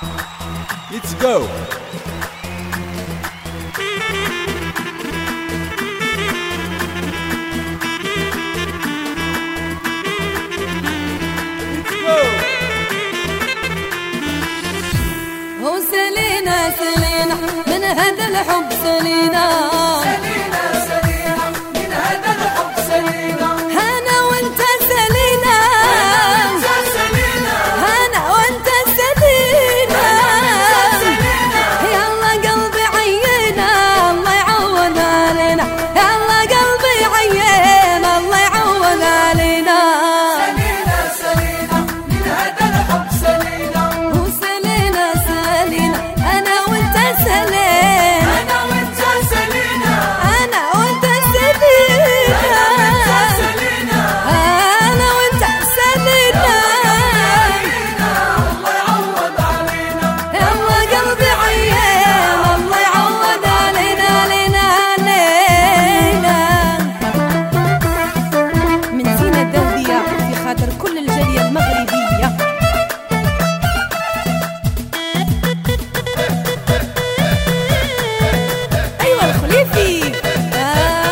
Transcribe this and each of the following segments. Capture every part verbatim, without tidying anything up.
Let's go. هو سلينا سلينا من هذا الحب سلينا سلينا سلينا من هذا الحب سلينا أنا وأنت سلينا أنت سلينا أنا وأنت سلينا يلا قلبي عينا الله يعوض علينا يلا قلبي عينا الله يعوض علينا سلينا سلينا من هذا الحب سلينا وسلينا سلينا أنا وأنت سلينا أنا وأنت سلينا أنا وأنت سلينا أنا وأنت سلينا الله يعوض علينا يلا قلبي عيان الله يعوض علينا علينا علينا من زينة الدولية في خاطر كل الجالية المغربية. أيوة الخليفي آه.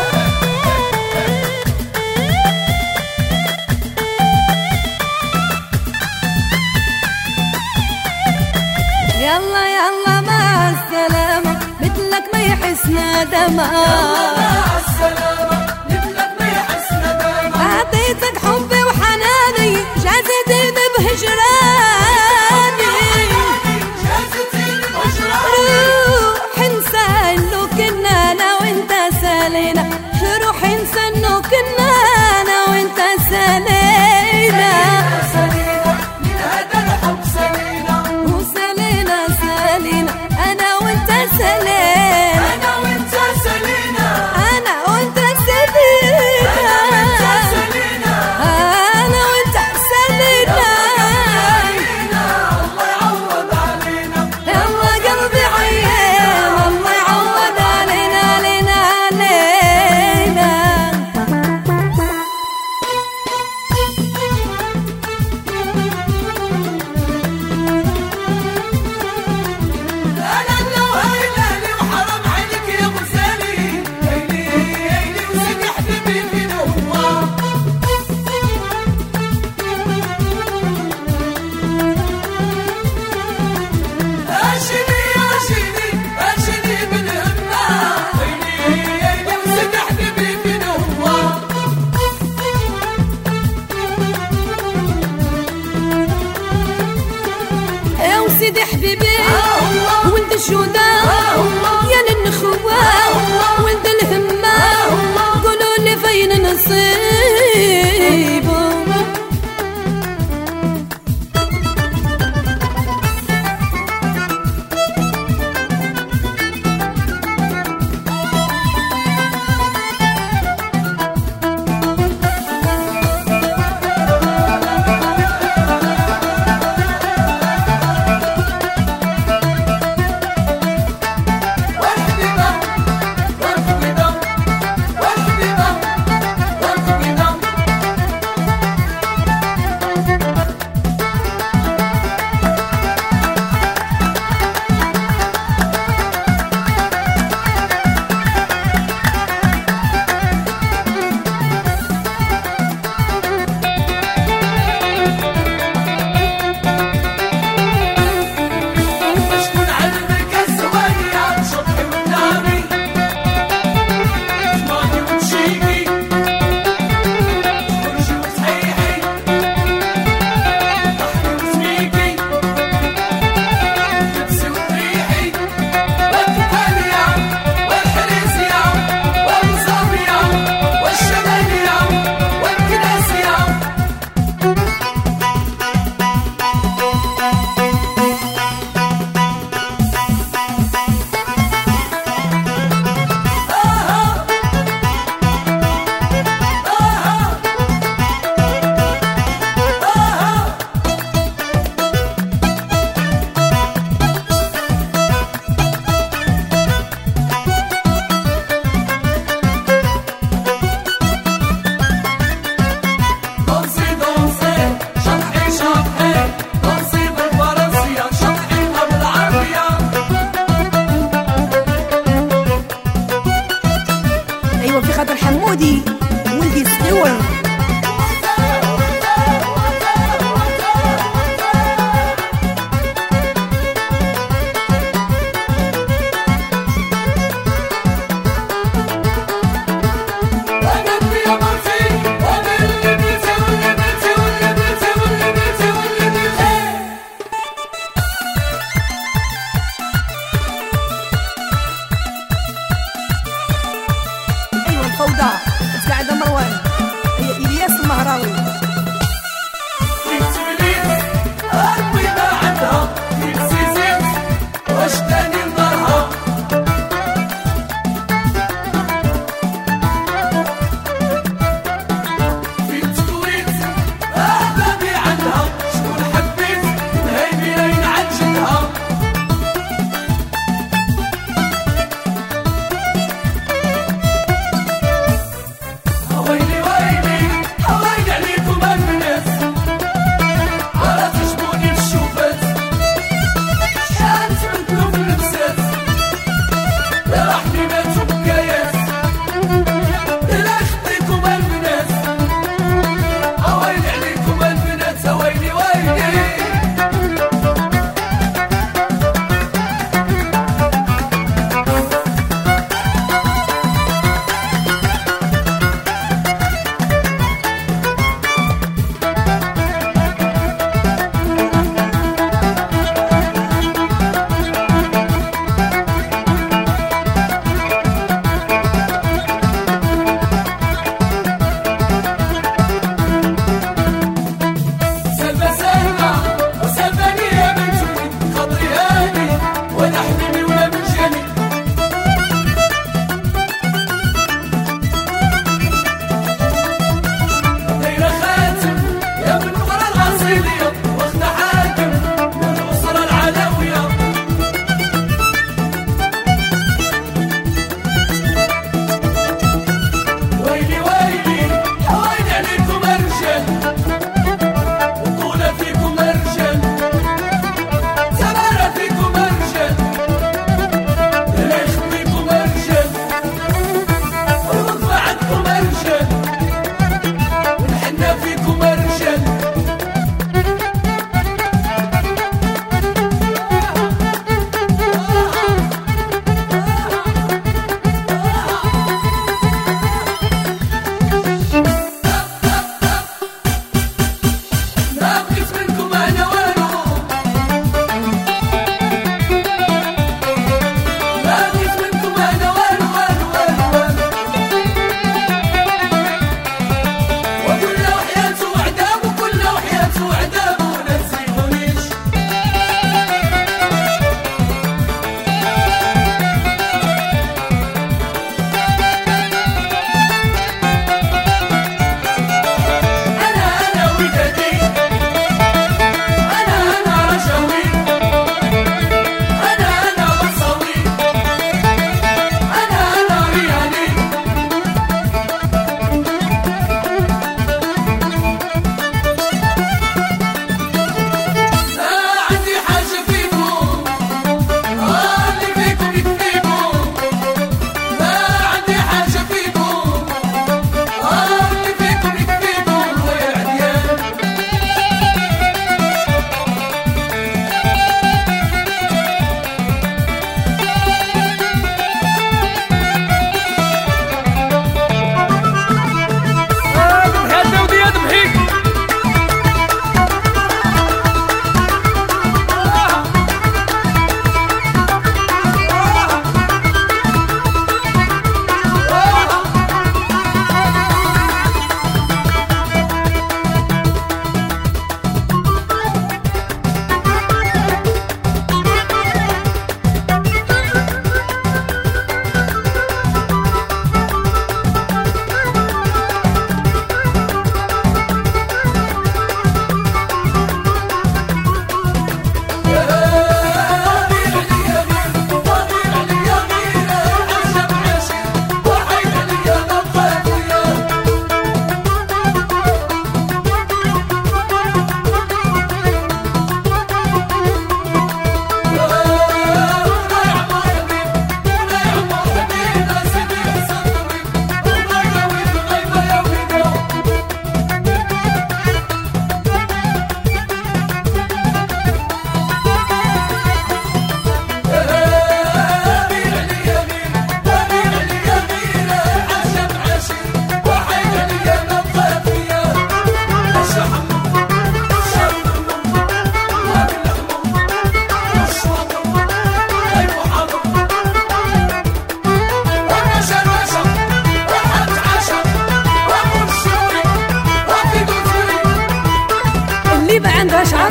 يلا يلا مع السلامة مثلك ما يحس ندمة مع السلامة مثلك ما يحس ندامة أعطيتك حبي وحناني جازتني بهجراني جازتني بهجراني روح انسى انه كنا انا وانت سالينا روح انسى انه كنا انا وانت سالينا سلينا من هذا الحب سلينا وسالينا سالينا انا وانت سالينا أنا وأنت سلينا انا وانت سالينا سلينا انا وانت سالينا الله يعوض علينا يلا قلبي عيان الله يعوض علينا علينا علينا. أنا لو هيلالي وحرام عليك يا غزالي هيلي هيلي وسيدي حبيبي فين هو أشيني أشيني أشيني بالهمة هيلي هيلي وسيدي حبيبي فين هو يا وسيدي حبيبي ولد الشودا يا للنخوة ولد الهمة قولوا لي فين نصيبه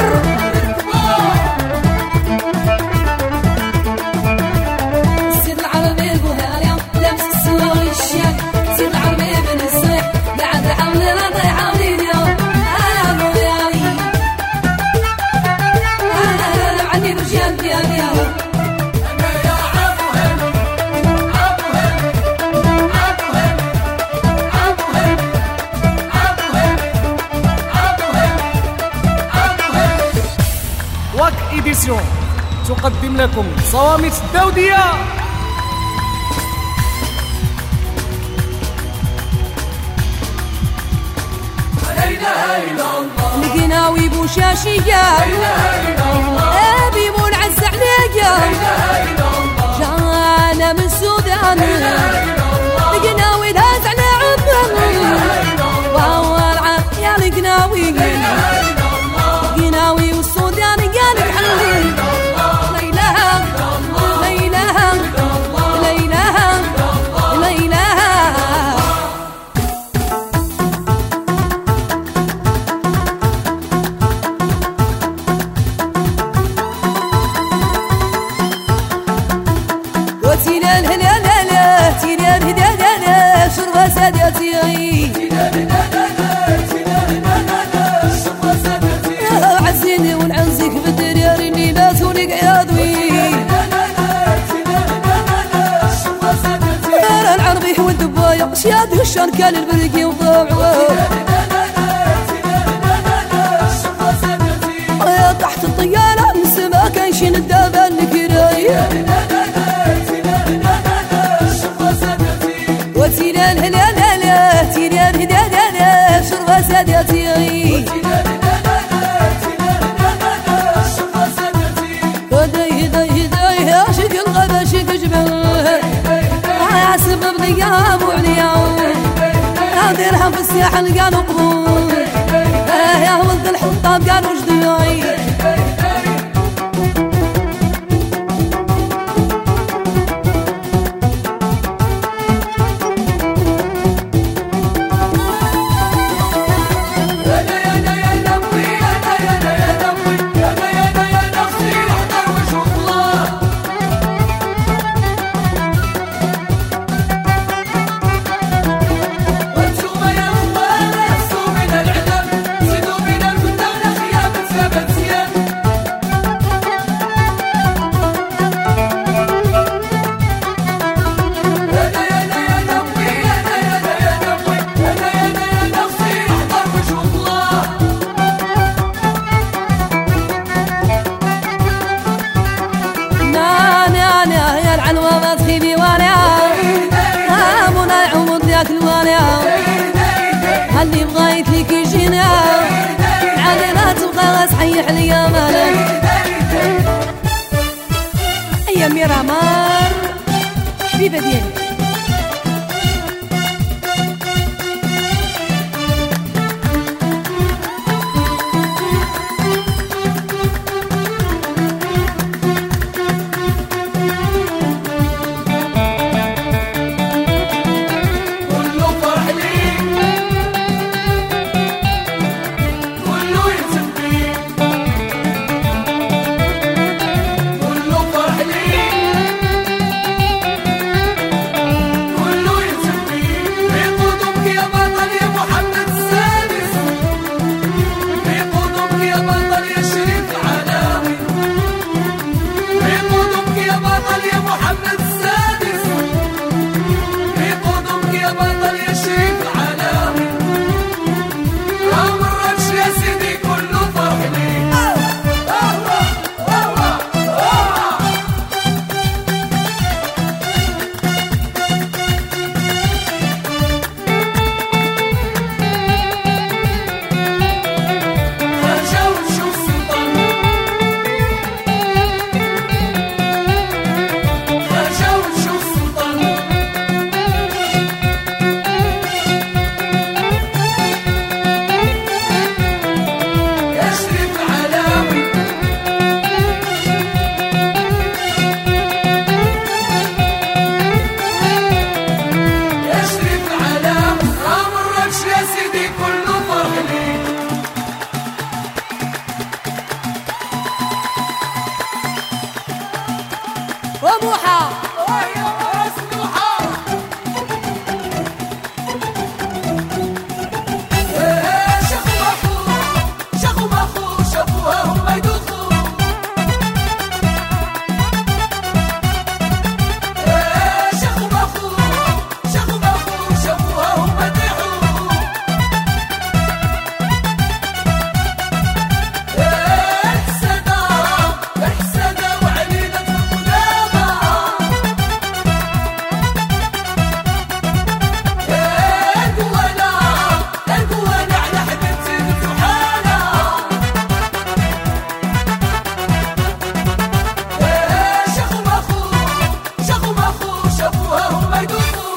سيد العربي بوهاليا لابس السوار والشياك سيد العربي بن الصيح بعد حولي راضي حولي اليوم انا بوهالي انا عني برجال ديالي واك إيديسيون تقدم لكم صوامت الدودية. القناوي بوشاشية ابي منعز عليا جانا من السودان القناوي داز على عمر وهو العام يا القناوي القناوي والسودان قالك حلي لا اله لا اله لا اله لا اله وتينا الهلا لا لا تينا الهدا لا لا شربة سادتي عزيني ونعزك بالدرير اللي ناسوني قعادوي انا العربي والدبايا شياد هشان كان البرقي وضاعوا تحت الطيارة من السما كان شي ندابة الكراي وتينا الهلا لا لا تينا الهدا لا لا شربة سادتي وداي داي داي عاشق الغابة شق جبل سبب غياب وعليا نادرها في الساحل قالوا قبول يا ولد الحطاب قالوا جدوي اللي بغايت ليك يجينا علينا تبغى صحيح ليا مالك يا ميرامار حبيبه ديالي وموحى ويا مسموحة شيخ ومخو شيخ ومخو شافوها هما يدوخوا شيخ ومخو شيخ ومخو شافوها هما يطيحوا احسدا احسدا وعلينا القدامى القوانا القوانا على حبيبتي الفحالة شيخ ومخو شيخ ومخو شافوها هما يدوخوا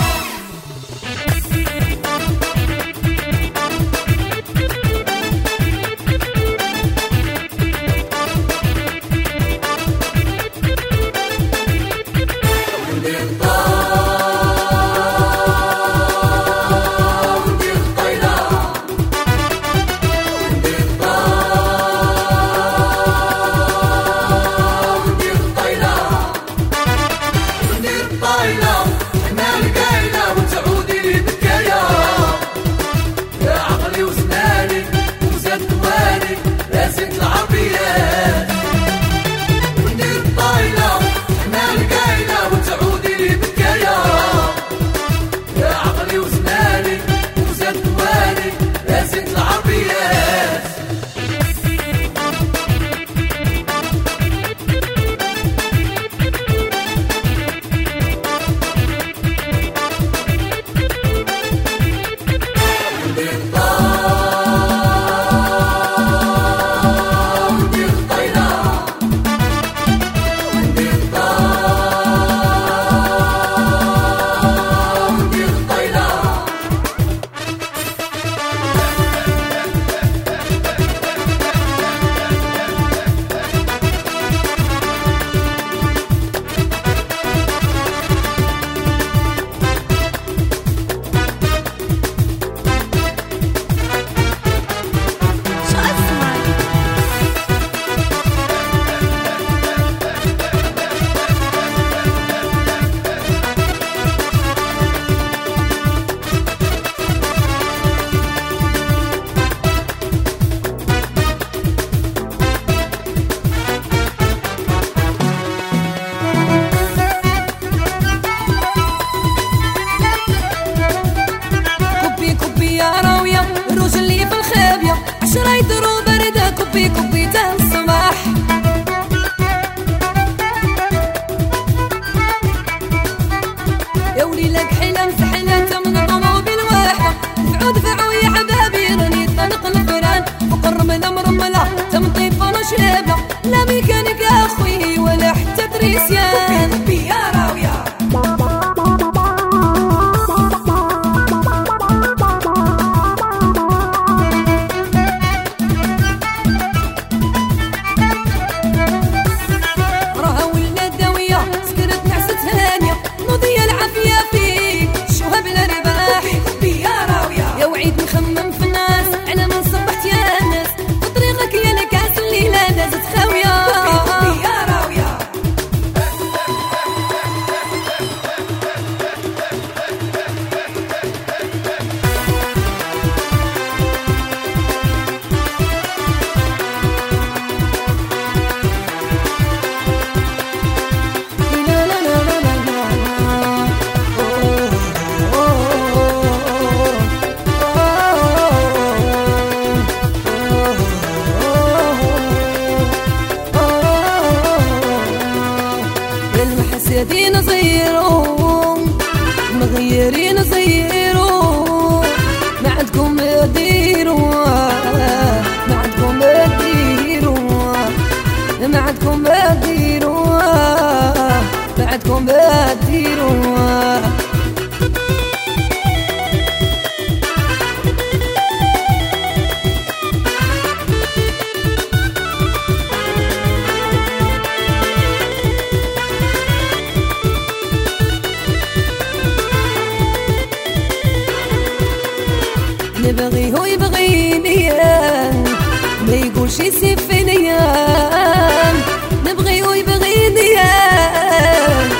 شو اسمك كبي كبي يا راوية الروج اللي في الخابية عشرة يدرو باردة كبي كبي تا الصباح يا وليلك حيلة مسحلة من الطوموبيل الواحدة دفعوا دفعوا يا حبابي راني طلق الفران فوق الرملة مرملة تم طيفة شابة لا ميكانيك يا اخوي ولا حتى تريسيان كبي يا راوية راها ولات داوية سكرت نعست هانية نوضية العافية فيك شوها بلا رباح كبي يا راوية يا وعيد نخمم في الناس على من صبحت يا ناس بطريقك يا لكاس الليلة دازت خاوية كبي يا راوية لا لا لا لا لا لا. المحسدين صيروا مغيرين صيروا ما عندكم ديروا ما عندكم ديروا ما عندكم ديروا ما عندكم ديروا نبغي هو يبغيني ما يقولش يسيب فيني نبغي هو يبغيني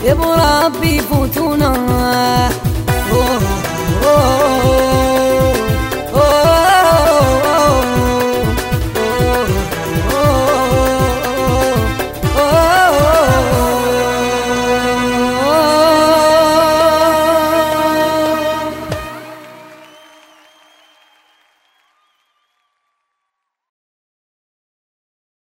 يا ابو ربي فوتونا. أوه أوه